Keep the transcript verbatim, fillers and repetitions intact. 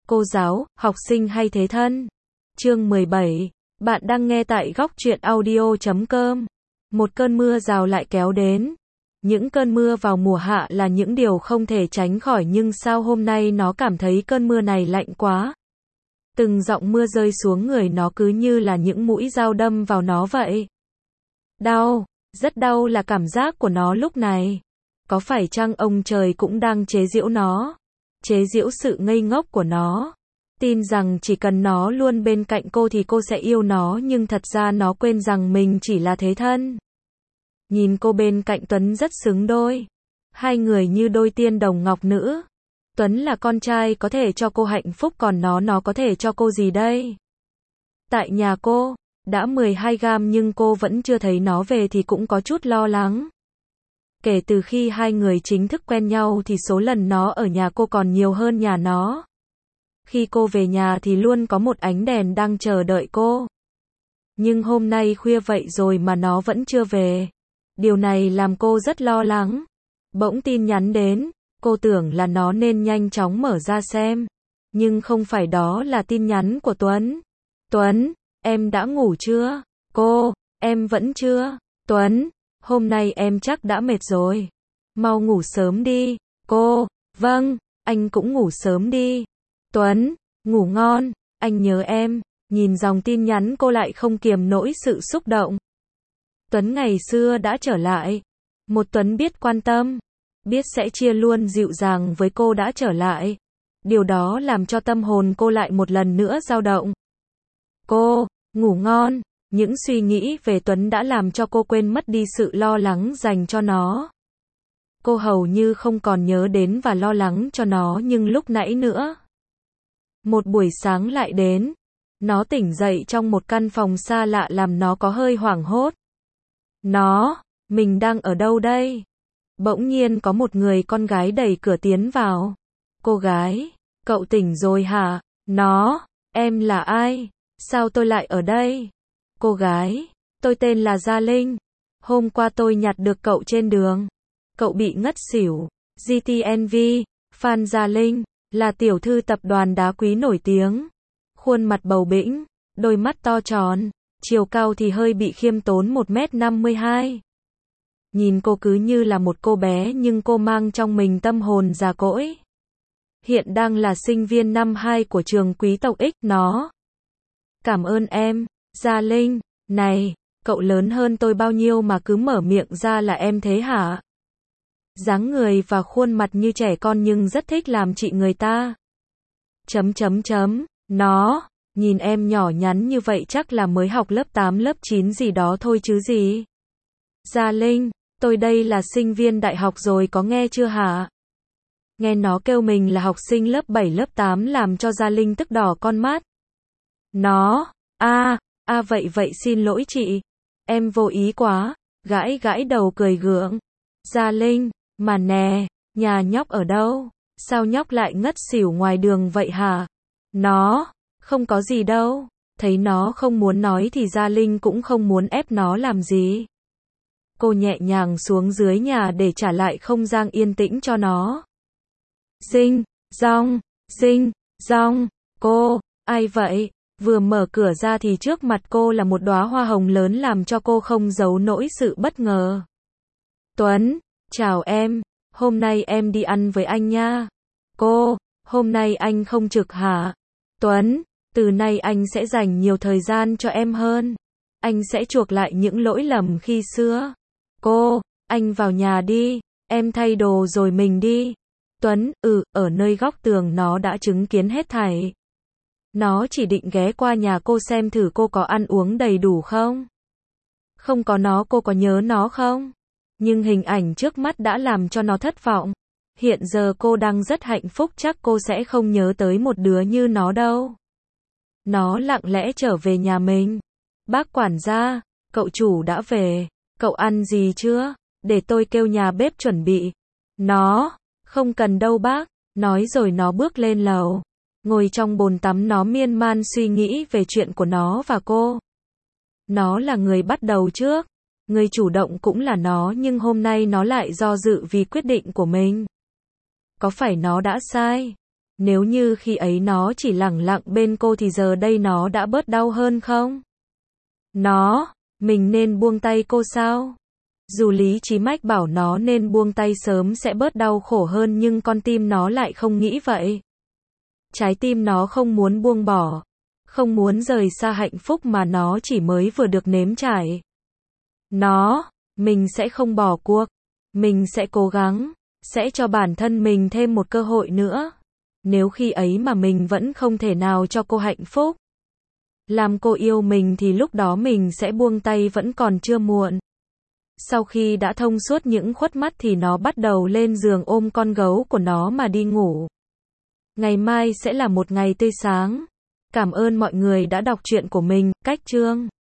cô giáo, học sinh hay thế thân. Chương mười bảy. Bạn đang nghe tại góc truyện audio chấm com. Một cơn mưa rào lại kéo đến. Những cơn mưa vào mùa hạ là những điều không thể tránh khỏi, nhưng sao hôm nay nó cảm thấy cơn mưa này lạnh quá. Từng giọt mưa rơi xuống người nó cứ như là những mũi dao đâm vào nó vậy. Đau, rất đau là cảm giác của nó lúc này. Có phải chăng ông trời cũng đang chế giễu nó? Chế giễu sự ngây ngốc của nó. Tin rằng chỉ cần nó luôn bên cạnh cô thì cô sẽ yêu nó, nhưng thật ra nó quên rằng mình chỉ là thế thân. Nhìn cô bên cạnh Tuấn rất xứng đôi. Hai người như đôi tiên đồng ngọc nữ. Tuấn là con trai có thể cho cô hạnh phúc, còn nó nó có thể cho cô gì đây? Tại nhà cô, đã mười hai gam nhưng cô vẫn chưa thấy nó về thì cũng có chút lo lắng. Kể từ khi hai người chính thức quen nhau thì số lần nó ở nhà cô còn nhiều hơn nhà nó. Khi cô về nhà thì luôn có một ánh đèn đang chờ đợi cô. Nhưng hôm nay khuya vậy rồi mà nó vẫn chưa về. Điều này làm cô rất lo lắng. Bỗng tin nhắn đến, cô tưởng là nó nên nhanh chóng mở ra xem. Nhưng không phải, đó là tin nhắn của Tuấn. Tuấn, em đã ngủ chưa? Cô, em vẫn chưa. Tuấn, hôm nay em chắc đã mệt rồi. Mau ngủ sớm đi. Cô, vâng, anh cũng ngủ sớm đi. Tuấn, ngủ ngon, anh nhớ em. Nhìn dòng tin nhắn cô lại không kiềm nổi sự xúc động. Tuấn ngày xưa đã trở lại. Một Tuấn biết quan tâm, biết sẽ chia luôn dịu dàng với cô đã trở lại. Điều đó làm cho tâm hồn cô lại một lần nữa dao động. Cô, ngủ ngon. Những suy nghĩ về Tuấn đã làm cho cô quên mất đi sự lo lắng dành cho nó. Cô hầu như không còn nhớ đến và lo lắng cho nó nhưng lúc nãy nữa. Một buổi sáng lại đến. Nó tỉnh dậy trong một căn phòng xa lạ làm nó có hơi hoảng hốt. Nó, mình đang ở đâu đây? Bỗng nhiên có một người con gái đẩy cửa tiến vào. Cô gái, cậu tỉnh rồi hả? Nó, em là ai? Sao tôi lại ở đây? Cô gái, tôi tên là Gia Linh. Hôm qua tôi nhặt được cậu trên đường. Cậu bị ngất xỉu. giê tê en vê, Phan Gia Linh, là tiểu thư tập đoàn đá quý nổi tiếng. Khuôn mặt bầu bĩnh, đôi mắt to tròn, chiều cao thì hơi bị khiêm tốn một mét năm mươi hai. Nhìn cô cứ như là một cô bé nhưng cô mang trong mình tâm hồn già cỗi. Hiện đang là sinh viên năm hai của trường quý tộc X. Nó. Cảm ơn em, Gia Linh. Này, cậu lớn hơn tôi bao nhiêu mà cứ mở miệng ra là em thế hả? Dáng người và khuôn mặt như trẻ con nhưng rất thích làm chị người ta. Chấm chấm chấm. Nó, nhìn em nhỏ nhắn như vậy chắc là mới học lớp tám lớp chín gì đó thôi chứ gì. Gia Linh, tôi đây là sinh viên đại học rồi có nghe chưa hả? Nghe nó kêu mình là học sinh lớp bảy lớp tám làm cho Gia Linh tức đỏ con mắt. Nó, a, a vậy vậy xin lỗi chị. Em vô ý quá, gãi gãi đầu cười gượng. Gia Linh, mà nè, nhà nhóc ở đâu? Sao nhóc lại ngất xỉu ngoài đường vậy hả? Nó, không có gì đâu. Thấy nó không muốn nói thì Gia Linh cũng không muốn ép nó làm gì. Cô nhẹ nhàng xuống dưới nhà để trả lại không gian yên tĩnh cho nó. Dinh, Dong, Dinh, Dong, cô, ai vậy? Vừa mở cửa ra thì trước mặt cô là một đóa hoa hồng lớn làm cho cô không giấu nổi sự bất ngờ. Tuấn, chào em, hôm nay em đi ăn với anh nha. Cô, hôm nay anh không trực hả? Tuấn, từ nay anh sẽ dành nhiều thời gian cho em hơn. Anh sẽ chuộc lại những lỗi lầm khi xưa. Cô, anh vào nhà đi, em thay đồ rồi mình đi. Tuấn, ừ, ở nơi góc tường nó đã chứng kiến hết thảy. Nó chỉ định ghé qua nhà cô xem thử cô có ăn uống đầy đủ không. Không có nó cô có nhớ nó không? Nhưng hình ảnh trước mắt đã làm cho nó thất vọng. Hiện giờ cô đang rất hạnh phúc, chắc cô sẽ không nhớ tới một đứa như nó đâu. Nó lặng lẽ trở về nhà mình. Bác quản gia, cậu chủ đã về. Cậu ăn gì chưa? Để tôi kêu nhà bếp chuẩn bị. Nó, không cần đâu bác. Nói rồi nó bước lên lầu. Ngồi trong bồn tắm nó miên man suy nghĩ về chuyện của nó và cô. Nó là người bắt đầu trước. Người chủ động cũng là nó nhưng hôm nay nó lại do dự vì quyết định của mình. Có phải nó đã sai? Nếu như khi ấy nó chỉ lẳng lặng bên cô thì giờ đây nó đã bớt đau hơn không? Nó, mình nên buông tay cô sao? Dù lý trí mách bảo nó nên buông tay sớm sẽ bớt đau khổ hơn nhưng con tim nó lại không nghĩ vậy. Trái tim nó không muốn buông bỏ, không muốn rời xa hạnh phúc mà nó chỉ mới vừa được nếm trải. Nó, mình sẽ không bỏ cuộc, mình sẽ cố gắng, sẽ cho bản thân mình thêm một cơ hội nữa. Nếu khi ấy mà mình vẫn không thể nào cho cô hạnh phúc, làm cô yêu mình thì lúc đó mình sẽ buông tay vẫn còn chưa muộn. Sau khi đã thông suốt những khuất mắt thì nó bắt đầu lên giường ôm con gấu của nó mà đi ngủ. Ngày mai sẽ là một ngày tươi sáng. Cảm ơn mọi người đã đọc truyện của mình. Cách chương